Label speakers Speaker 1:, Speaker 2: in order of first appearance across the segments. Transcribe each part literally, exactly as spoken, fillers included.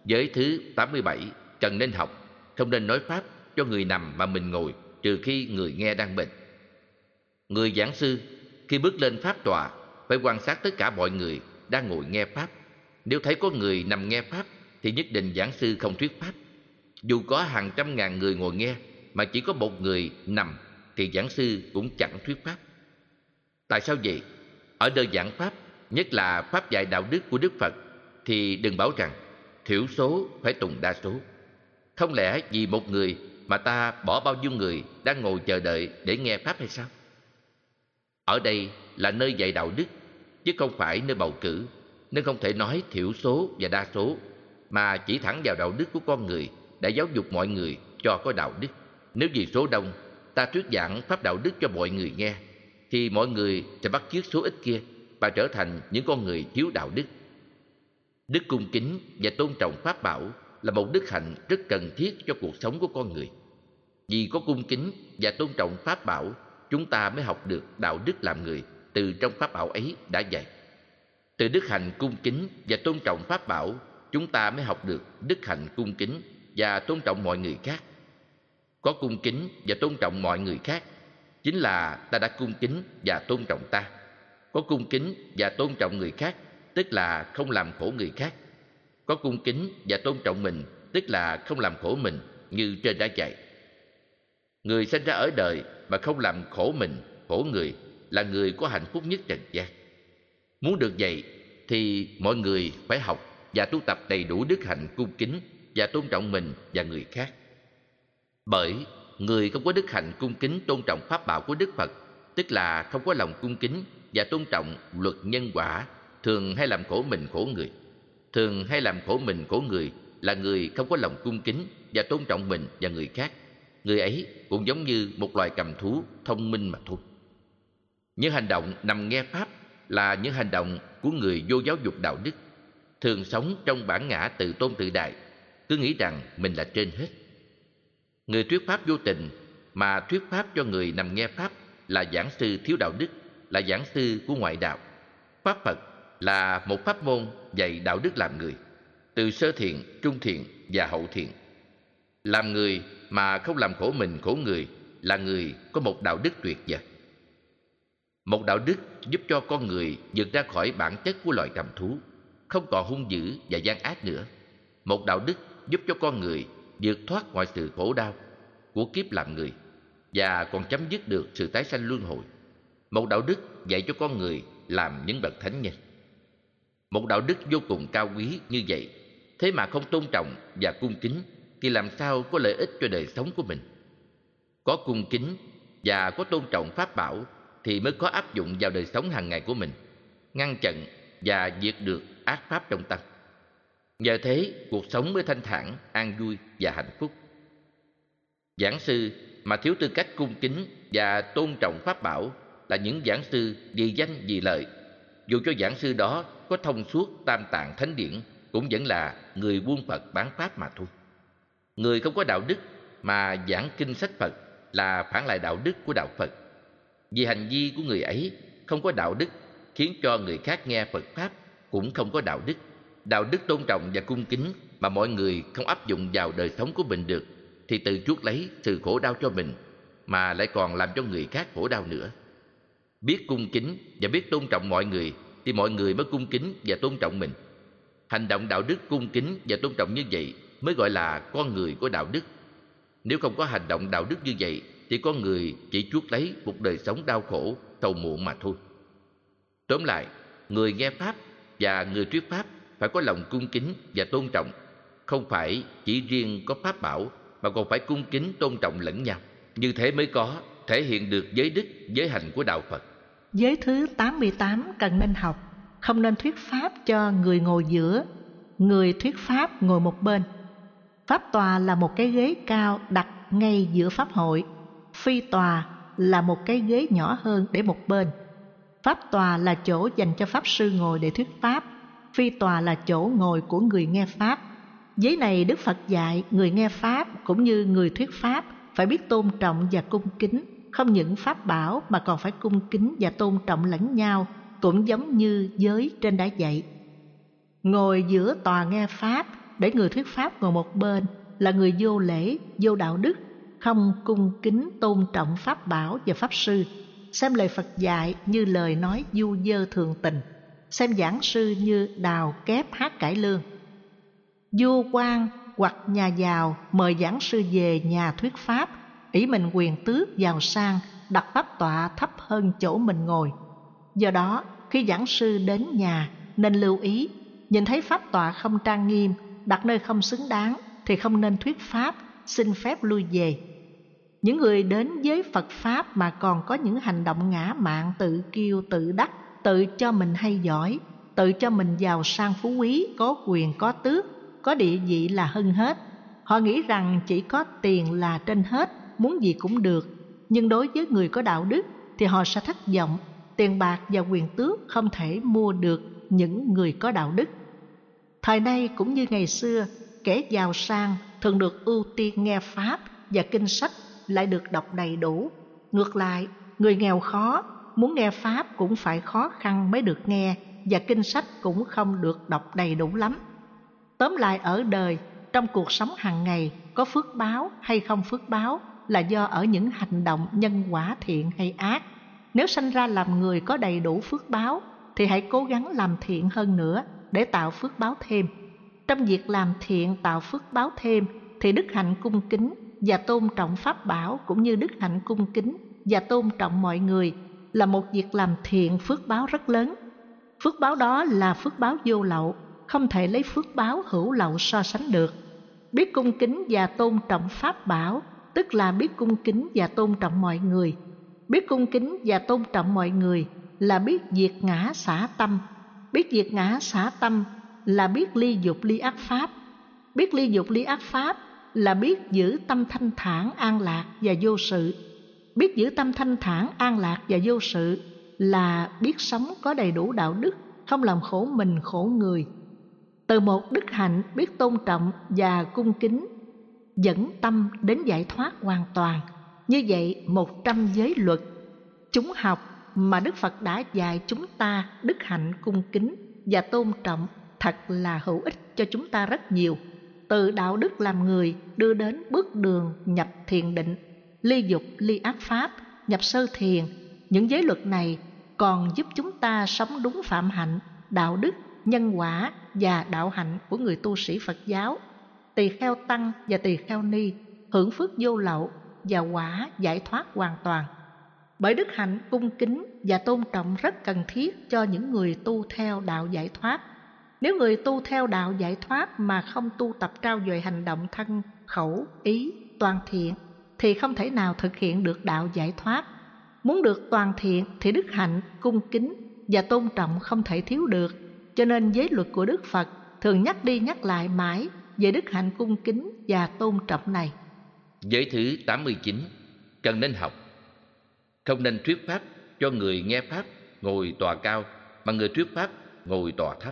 Speaker 1: Giới thứ tám mươi bảy, cần nên học, không nên nói pháp cho người nằm mà mình ngồi, trừ khi người nghe đang bệnh. Người giảng sư khi bước lên pháp tọa phải quan sát tất cả mọi người đang ngồi nghe pháp. Nếu thấy có người nằm nghe pháp thì nhất định giảng sư không thuyết pháp. Dù có hàng trăm ngàn người ngồi nghe mà chỉ có một người nằm thì giảng sư cũng chẳng thuyết pháp. Tại sao vậy? Ở nơi giảng pháp, nhất là pháp dạy đạo đức của Đức Phật, thì đừng bảo rằng thiểu số phải tùng đa số. Không lẽ vì một người mà ta bỏ bao nhiêu người đang ngồi chờ đợi để nghe pháp hay sao? Ở đây là nơi dạy đạo đức, chứ không phải nơi bầu cử, nên không thể nói thiểu số và đa số, mà chỉ thẳng vào đạo đức của con người để giáo dục mọi người cho có đạo đức. Nếu vì số đông ta thuyết giảng pháp đạo đức cho mọi người nghe, thì mọi người sẽ bắt chước số ít kia và trở thành những con người thiếu đạo đức. Đức cung kính và tôn trọng pháp bảo là một đức hạnh rất cần thiết cho cuộc sống của con người. Vì có cung kính và tôn trọng pháp bảo, chúng ta mới học được đạo đức làm người từ trong pháp bảo ấy đã dạy. Từ đức hạnh cung kính và tôn trọng pháp bảo, chúng ta mới học được đức hạnh cung kính và tôn trọng mọi người khác. Có cung kính và tôn trọng mọi người khác chính là ta đã cung kính và tôn trọng ta. Có cung kính và tôn trọng người khác tức là không làm khổ người khác. Có cung kính và tôn trọng mình tức là không làm khổ mình, như trên đã dạy. Người sinh ra ở đời mà không làm khổ mình, khổ người là người có hạnh phúc nhất trần gian. Muốn được vậy thì mọi người phải học và tu tập đầy đủ đức hạnh cung kính và tôn trọng mình và người khác. Bởi người không có đức hạnh cung kính tôn trọng pháp bảo của Đức Phật, tức là không có lòng cung kính và tôn trọng luật nhân quả, thường hay làm khổ mình khổ người. Thường hay làm khổ mình khổ người là người không có lòng cung kính và tôn trọng mình và người khác. Người ấy cũng giống như một loài cầm thú thông minh mà thôi. Những hành động nằm nghe pháp là những hành động của người vô giáo dục đạo đức, thường sống trong bản ngã tự tôn tự đại, cứ nghĩ rằng mình là trên hết. Người thuyết pháp vô tình mà thuyết pháp cho người nằm nghe pháp là giảng sư thiếu đạo đức, là giảng sư của ngoại đạo. Pháp Phật là một pháp môn dạy đạo đức làm người, từ sơ thiện, trung thiện và hậu thiện. Làm người mà không làm khổ mình khổ người là người có một đạo đức tuyệt vời. Một đạo đức giúp cho con người vượt ra khỏi bản chất của loài cầm thú, không còn hung dữ và gian ác nữa. Một đạo đức giúp cho con người vượt thoát mọi sự khổ đau của kiếp làm người và còn chấm dứt được sự tái sanh luân hồi. Một đạo đức dạy cho con người làm những bậc thánh nhân. Một đạo đức vô cùng cao quý như vậy, thế mà không tôn trọng và cung kính thì làm sao có lợi ích cho đời sống của mình? Có cung kính và có tôn trọng pháp bảo thì mới có áp dụng vào đời sống hàng ngày của mình, ngăn chặn và diệt được ác pháp trong tâm. Nhờ thế, cuộc sống mới thanh thản, an vui và hạnh phúc. Giảng sư mà thiếu tư cách cung kính và tôn trọng pháp bảo là những giảng sư vì danh vì lợi. Dù cho giảng sư đó có thông suốt tam tạng thánh điển, cũng vẫn là người buôn Phật bán pháp mà thôi. Người không có đạo đức mà giảng kinh sách Phật là phản lại đạo đức của đạo Phật. Vì hành vi của người ấy không có đạo đức, khiến cho người khác nghe Phật pháp cũng không có đạo đức. Đạo đức tôn trọng và cung kính mà mọi người không áp dụng vào đời sống của mình được, thì tự chuốc lấy sự khổ đau cho mình, mà lại còn làm cho người khác khổ đau nữa. Biết cung kính và biết tôn trọng mọi người thì mọi người mới cung kính và tôn trọng mình. Hành động đạo đức cung kính và tôn trọng như vậy mới gọi là con người có đạo đức. Nếu không có hành động đạo đức như vậy thì con người chỉ chuốc lấy một đời sống đau khổ, sầu muộn mà thôi. Tóm lại, người nghe pháp và người thuyết pháp phải có lòng cung kính và tôn trọng, không phải chỉ riêng có pháp bảo mà còn phải cung kính tôn trọng lẫn nhau. Như thế mới có thể hiện được giới đức, giới hạnh của đạo Phật.
Speaker 2: Giới thứ tám mươi tám cần nên học, không nên thuyết pháp cho người ngồi giữa, người thuyết pháp ngồi một bên. Pháp tòa là một cái ghế cao đặt ngay giữa pháp hội, phi tòa là một cái ghế nhỏ hơn để một bên. Pháp tòa là chỗ dành cho pháp sư ngồi để thuyết pháp, phi tòa là chỗ ngồi của người nghe pháp. Giới này Đức Phật dạy người nghe pháp cũng như người thuyết pháp phải biết tôn trọng và cung kính, không những pháp bảo mà còn phải cung kính và tôn trọng lẫn nhau, cũng giống như giới trên đã dạy. Ngồi giữa tòa nghe pháp để người thuyết pháp ngồi một bên là người vô lễ, vô đạo đức, không cung kính tôn trọng pháp bảo và pháp sư, xem lời Phật dạy như lời nói du dơ thường tình, xem giảng sư như đào kép hát cải lương. Vua quan hoặc nhà giàu mời giảng sư về nhà thuyết pháp, ỷ mình quyền tước giàu sang, đặt pháp tọa thấp hơn chỗ mình ngồi. Do đó, khi giảng sư đến nhà nên lưu ý, nhìn thấy pháp tọa không trang nghiêm, đặt nơi không xứng đáng thì không nên thuyết pháp, xin phép lui về. Những người đến với Phật Pháp mà còn có những hành động ngã mạn, tự kiêu tự đắc, tự cho mình hay giỏi, tự cho mình giàu sang phú quý, có quyền có tước, có địa vị là hơn hết. Họ nghĩ rằng chỉ có tiền là trên hết, muốn gì cũng được. Nhưng đối với người có đạo đức thì họ sẽ thất vọng. Tiền bạc và quyền tước không thể mua được những người có đạo đức. Thời nay cũng như ngày xưa, kẻ giàu sang thường được ưu tiên nghe Pháp và kinh sách lại được đọc đầy đủ. Ngược lại, người nghèo khó, muốn nghe Pháp cũng phải khó khăn mới được nghe, và kinh sách cũng không được đọc đầy đủ lắm. Tóm lại, ở đời, trong cuộc sống hàng ngày, có phước báo hay không phước báo là do ở những hành động nhân quả thiện hay ác. Nếu sanh ra làm người có đầy đủ phước báo thì hãy cố gắng làm thiện hơn nữa để tạo phước báo thêm. Trong việc làm thiện tạo phước báo thêm thì đức hạnh cung kính và tôn trọng pháp bảo cũng như đức hạnh cung kính và tôn trọng mọi người là một việc làm thiện phước báo rất lớn. Phước báo đó là phước báo vô lậu, không thể lấy phước báo hữu lậu so sánh được. Biết cung kính và tôn trọng pháp bảo tức là biết cung kính và tôn trọng mọi người. Biết cung kính và tôn trọng mọi người là biết diệt ngã xả tâm. Biết diệt ngã xả tâm là biết ly dục ly ác pháp. Biết ly dục ly ác pháp là biết giữ tâm thanh thản an lạc và vô sự. Biết giữ tâm thanh thản an lạc và vô sự là biết sống có đầy đủ đạo đức, không làm khổ mình khổ người. Từ một đức hạnh biết tôn trọng và cung kính dẫn tâm đến giải thoát hoàn toàn. Như vậy, một trăm giới luật chúng học mà Đức Phật đã dạy chúng ta đức hạnh cung kính và tôn trọng thật là hữu ích cho chúng ta rất nhiều. Từ đạo đức làm người đưa đến bước đường nhập thiền định, ly dục ly ác pháp, nhập sơ thiền. Những giới luật này còn giúp chúng ta sống đúng phạm hạnh, đạo đức, nhân quả và đạo hạnh của người tu sĩ Phật giáo, tỳ kheo tăng và tỳ kheo ni, hưởng phước vô lậu và quả giải thoát hoàn toàn. Bởi đức hạnh cung kính và tôn trọng rất cần thiết cho những người tu theo đạo giải thoát. Nếu người tu theo đạo giải thoát mà không tu tập trau dồi hành động thân, khẩu, ý, toàn thiện thì không thể nào thực hiện được đạo giải thoát. Muốn được toàn thiện thì đức hạnh, cung kính và tôn trọng không thể thiếu được. Cho nên giới luật của Đức Phật thường nhắc đi nhắc lại mãi về đức hạnh cung kính và tôn trọng này.
Speaker 1: Giới thứ tám mươi chín, cần nên học. Không nên thuyết pháp cho người nghe pháp ngồi tòa cao mà người thuyết pháp ngồi tòa thấp.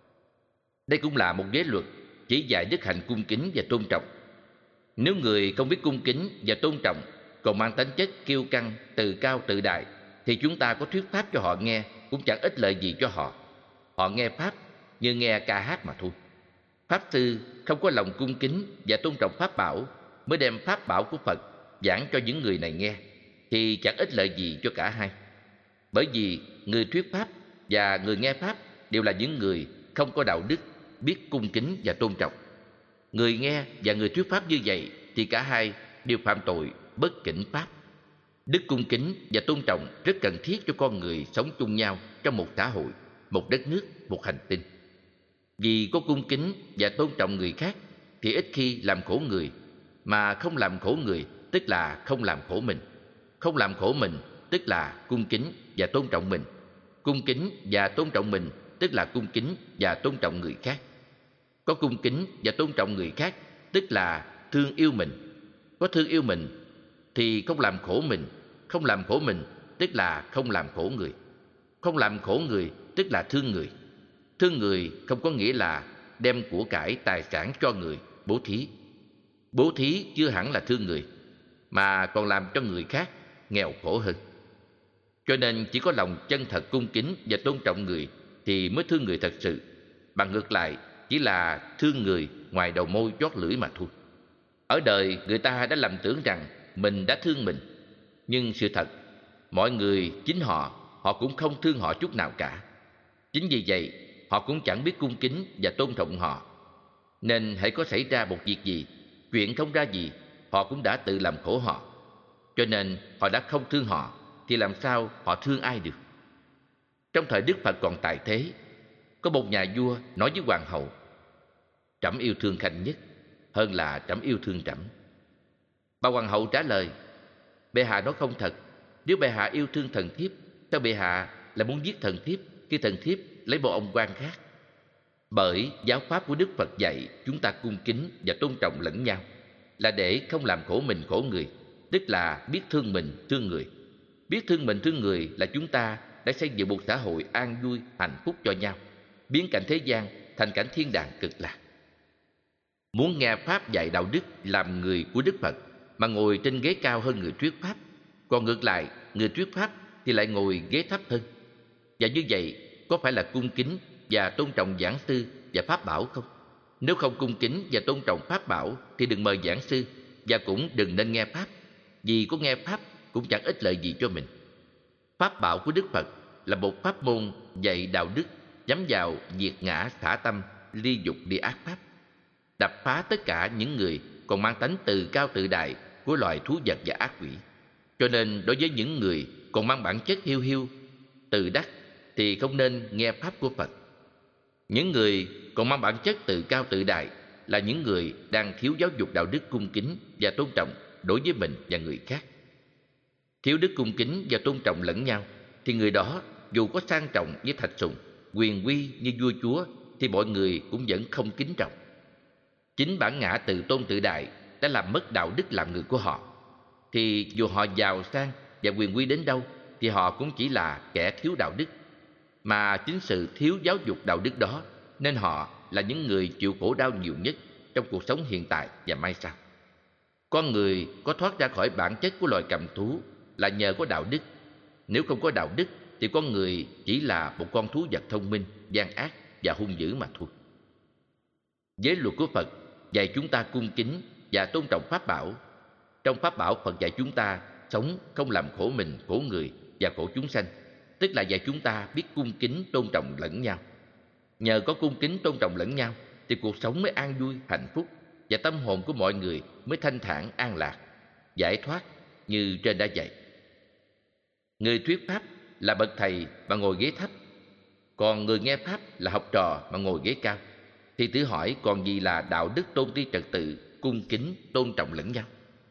Speaker 1: Đây cũng là một giới luật chỉ dạy đức hạnh cung kính và tôn trọng. Nếu người không biết cung kính và tôn trọng, còn mang tính chất kiêu căng, tự cao tự đại, thì chúng ta có thuyết pháp cho họ nghe cũng chẳng ích lợi gì cho họ. Họ nghe pháp như nghe ca hát mà thôi. Pháp sư không có lòng cung kính và tôn trọng pháp bảo mới đem pháp bảo của Phật giảng cho những người này nghe, thì chẳng ích lợi gì cho cả hai. Bởi vì người thuyết pháp và người nghe pháp đều là những người không có đạo đức, biết cung kính và tôn trọng. Người nghe và người thuyết pháp như vậy thì cả hai đều phạm tội bất kính pháp. Đức cung kính và tôn trọng rất cần thiết cho con người sống chung nhau trong một xã hội, một đất nước, một hành tinh. Vì có cung kính và tôn trọng người khác thì ít khi làm khổ người, mà không làm khổ người tức là không làm khổ mình. Không làm khổ mình tức là cung kính và tôn trọng mình. Cung kính và tôn trọng mình tức là cung kính và tôn trọng người khác. Có cung kính và tôn trọng người khác tức là thương yêu mình. Có thương yêu mình thì không làm khổ mình. Không làm khổ mình tức là không làm khổ người. Không làm khổ người tức là thương người. Thương người không có nghĩa là đem của cải tài sản cho người, bố thí. Bố thí chưa hẳn là thương người, mà còn làm cho người khác nghèo khổ hơn. Cho nên chỉ có lòng chân thật cung kính và tôn trọng người thì mới thương người thật sự. Bằng ngược lại, chỉ là thương người ngoài đầu môi chót lưỡi mà thôi. Ở đời người ta đã lầm tưởng rằng mình đã thương mình, nhưng sự thật, mọi người chính họ, họ cũng không thương họ chút nào cả. Chính vì vậy, họ cũng chẳng biết cung kính và tôn trọng họ. Nên hãy có xảy ra một việc gì, chuyện không ra gì, họ cũng đã tự làm khổ họ. Cho nên họ đã không thương họ, thì làm sao họ thương ai được? Trong thời Đức Phật còn tại thế, có một nhà vua nói với hoàng hậu: "Trẫm yêu thương Khanh nhất, hơn là trẫm yêu thương trẫm." Bà hoàng hậu trả lời: "Bệ hạ nói không thật. Nếu bệ hạ yêu thương thần thiếp, sao bệ hạ lại muốn giết thần thiếp khi thần thiếp lấy một ông quan khác?" Bởi giáo pháp của Đức Phật dạy chúng ta cung kính và tôn trọng lẫn nhau, là để không làm khổ mình khổ người, tức là biết thương mình thương người. Biết thương mình thương người là chúng ta đã xây dựng một xã hội an vui, hạnh phúc cho nhau, biến cảnh thế gian thành cảnh thiên đàng cực lạc. Muốn nghe pháp dạy đạo đức làm người của Đức Phật mà ngồi trên ghế cao hơn người thuyết pháp, còn ngược lại, người thuyết pháp thì lại ngồi ghế thấp hơn. Và như vậy, có phải là cung kính và tôn trọng giảng sư và pháp bảo không? Nếu không cung kính và tôn trọng pháp bảo thì đừng mời giảng sư, và cũng đừng nên nghe pháp, vì có nghe pháp cũng chẳng ích lợi gì cho mình. Pháp bảo của Đức Phật là một pháp môn dạy đạo đức, nhắm vào diệt ngã xả tâm, ly dục ly ác pháp, đập phá tất cả những người còn mang tánh tự cao tự đại của loài thú vật và ác quỷ. Cho nên đối với những người còn mang bản chất hiu hiu, tự đắc thì không nên nghe pháp của Phật. Những người còn mang bản chất tự cao tự đại là những người đang thiếu giáo dục đạo đức cung kính và tôn trọng đối với mình và người khác. Thiếu đức cung kính và tôn trọng lẫn nhau thì người đó dù có sang trọng như thạch sùng, quyền uy như vua chúa thì mọi người cũng vẫn không kính trọng. Chính bản ngã tự tôn tự đại đã làm mất đạo đức làm người của họ. Thì dù họ giàu sang và quyền uy đến đâu thì họ cũng chỉ là kẻ thiếu đạo đức. Mà chính sự thiếu giáo dục đạo đức đó nên họ là những người chịu khổ đau nhiều nhất trong cuộc sống hiện tại và mai sau. Con người có thoát ra khỏi bản chất của loài cầm thú là nhờ có đạo đức. Nếu không có đạo đức thì con người chỉ là một con thú vật thông minh, gian ác và hung dữ mà thôi. Giới luật của Phật dạy chúng ta cung kính và tôn trọng pháp bảo. Trong pháp bảo, Phật dạy chúng ta sống không làm khổ mình, khổ người và khổ chúng sanh, tức là dạy chúng ta biết cung kính tôn trọng lẫn nhau. Nhờ có cung kính tôn trọng lẫn nhau thì cuộc sống mới an vui, hạnh phúc, và tâm hồn của mọi người mới thanh thản, an lạc, giải thoát như trên đã dạy. Người thuyết pháp là bậc thầy mà ngồi ghế thấp, còn người nghe pháp là học trò mà ngồi ghế cao. Thì thử hỏi còn gì là đạo đức tôn ti trật tự, cung kính tôn trọng lẫn nhau?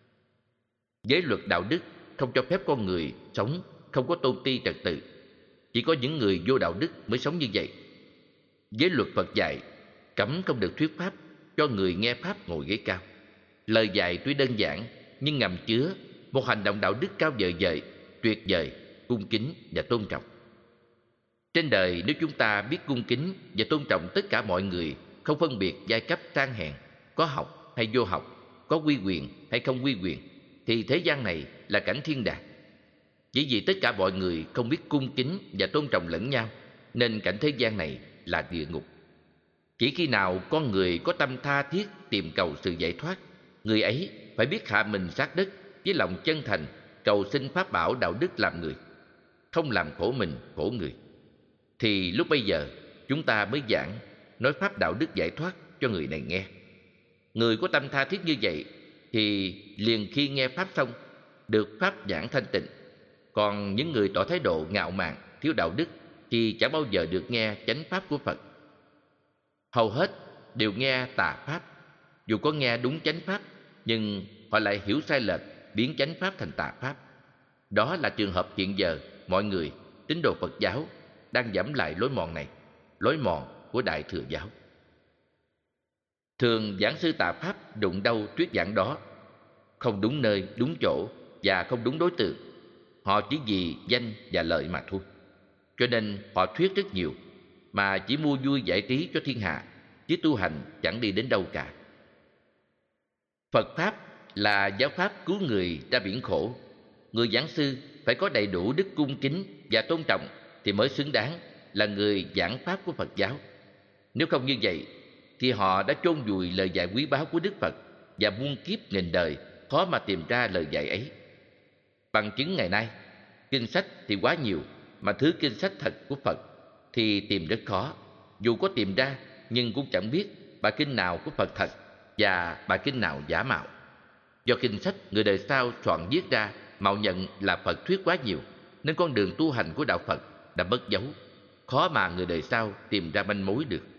Speaker 1: Giới luật đạo đức không cho phép con người sống không có tôn ti trật tự. Chỉ có những người vô đạo đức mới sống như vậy. Giới luật Phật dạy cấm không được thuyết pháp cho người nghe pháp ngồi ghế cao. Lời dạy tuy đơn giản nhưng ngầm chứa một hành động đạo đức cao vời vợi, tuyệt vời, cung kính và tôn trọng. Trên đời nếu chúng ta biết cung kính và tôn trọng tất cả mọi người, không phân biệt giai cấp sang hèn, có học hay vô học, có quy quyền hay không quy quyền, thì thế gian này là cảnh thiên đàng. Chỉ vì tất cả mọi người không biết cung kính và tôn trọng lẫn nhau nên cảnh thế gian này là địa ngục. Chỉ khi nào con người có tâm tha thiết tìm cầu sự giải thoát, người ấy phải biết hạ mình sát đất với lòng chân thành, cầu xin pháp bảo đạo đức làm người, không làm khổ mình khổ người. Thì lúc bây giờ chúng ta mới giảng nói pháp đạo đức giải thoát cho người này nghe. Người có tâm tha thiết như vậy thì liền khi nghe pháp xong được pháp giảng thanh tịnh. Còn những người tỏ thái độ ngạo mạn, thiếu đạo đức thì chẳng bao giờ được nghe chánh pháp của Phật. Hầu hết đều nghe tà pháp. Dù có nghe đúng chánh pháp nhưng họ lại hiểu sai lệch, biến chánh pháp thành tà pháp. Đó là trường hợp hiện giờ mọi người tín đồ Phật giáo đang dẫm lại lối mòn này, lối mòn của Đại Thừa giáo. Thường giảng sư tà pháp đụng đâu thuyết giảng đó, không đúng nơi, đúng chỗ và không đúng đối tượng. Họ chỉ vì danh và lợi mà thôi. Cho nên họ thuyết rất nhiều mà chỉ mua vui giải trí cho thiên hạ, chứ tu hành chẳng đi đến đâu cả. Phật pháp là giáo pháp cứu người ra biển khổ. Người giảng sư phải có đầy đủ đức cung kính và tôn trọng thì mới xứng đáng là người giảng pháp của Phật giáo. Nếu không như vậy thì họ đã chôn vùi lời dạy quý báu của Đức Phật, và muôn kiếp nghìn đời khó mà tìm ra lời dạy ấy. Bằng chứng ngày nay, kinh sách thì quá nhiều, mà thứ kinh sách thật của Phật thì tìm rất khó. Dù có tìm ra, nhưng cũng chẳng biết bài kinh nào của Phật thật và bài kinh nào giả mạo. Do kinh sách người đời sau soạn viết ra mạo nhận là Phật thuyết quá nhiều, nên con đường tu hành của đạo Phật đã mất dấu, khó mà người đời sau tìm ra manh mối được.